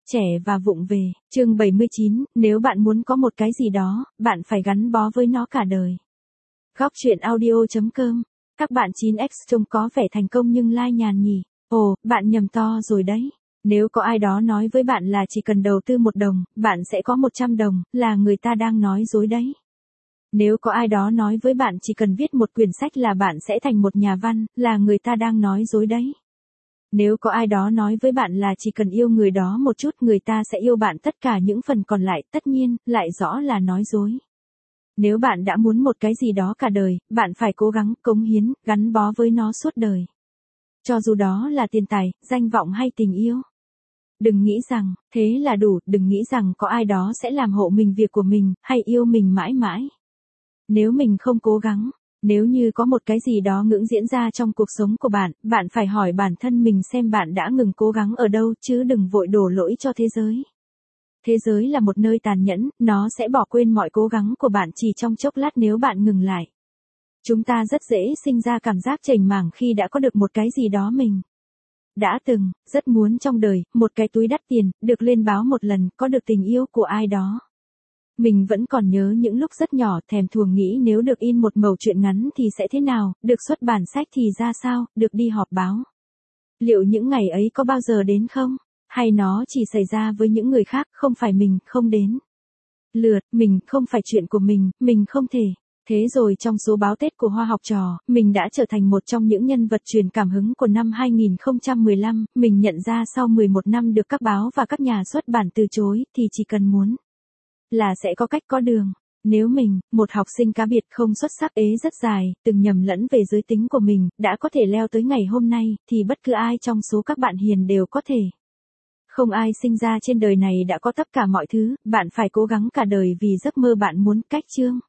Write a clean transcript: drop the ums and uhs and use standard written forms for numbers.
Trẻ và vụng về, chương 79, nếu bạn muốn có một cái gì đó, bạn phải gắn bó với nó cả đời. Góc truyện audio.com. Các bạn 9X trông có vẻ thành công nhưng lai nhàn nhỉ. Ồ, bạn nhầm to rồi đấy. Nếu có ai đó nói với bạn là chỉ cần đầu tư 1 đồng, bạn sẽ có 100 đồng, là người ta đang nói dối đấy. Nếu có ai đó nói với bạn chỉ cần viết một quyển sách là bạn sẽ thành một nhà văn, là người ta đang nói dối đấy. Nếu có ai đó nói với bạn là chỉ cần yêu người đó một chút người ta sẽ yêu bạn tất cả những phần còn lại, tất nhiên, lại rõ là nói dối. Nếu bạn đã muốn một cái gì đó cả đời, bạn phải cố gắng, cống hiến, gắn bó với nó suốt đời. Cho dù đó là tiền tài, danh vọng hay tình yêu. Đừng nghĩ rằng, thế là đủ, đừng nghĩ rằng có ai đó sẽ làm hộ mình việc của mình, hay yêu mình mãi mãi. Nếu mình không cố gắng, nếu như có một cái gì đó ngưỡng diễn ra trong cuộc sống của bạn, bạn phải hỏi bản thân mình xem bạn đã ngừng cố gắng ở đâu chứ đừng vội đổ lỗi cho thế giới. Thế giới là một nơi tàn nhẫn, nó sẽ bỏ quên mọi cố gắng của bạn chỉ trong chốc lát nếu bạn ngừng lại. Chúng ta rất dễ sinh ra cảm giác chểnh mảng khi đã có được một cái gì đó mình đã từng, rất muốn trong đời, một cái túi đắt tiền, được lên báo một lần, có được tình yêu của ai đó. Mình vẫn còn nhớ những lúc rất nhỏ thèm thuồng nghĩ nếu được in một mẩu truyện ngắn thì sẽ thế nào, được xuất bản sách thì ra sao, được đi họp báo. Liệu những ngày ấy có bao giờ đến không? Hay nó chỉ xảy ra với những người khác, không phải mình, không đến lượt, mình, không phải chuyện của mình không thể. Thế rồi trong số báo Tết của Hoa Học Trò, mình đã trở thành một trong những nhân vật truyền cảm hứng của năm 2015, mình nhận ra sau 11 năm được các báo và các nhà xuất bản từ chối, thì chỉ cần muốn là sẽ có cách có đường. Nếu mình, một học sinh cá biệt không xuất sắc ế rất dài, từng nhầm lẫn về giới tính của mình, đã có thể leo tới ngày hôm nay, thì bất cứ ai trong số các bạn hiền đều có thể. Không ai sinh ra trên đời này đã có tất cả mọi thứ, bạn phải cố gắng cả đời vì giấc mơ bạn muốn. Cách chương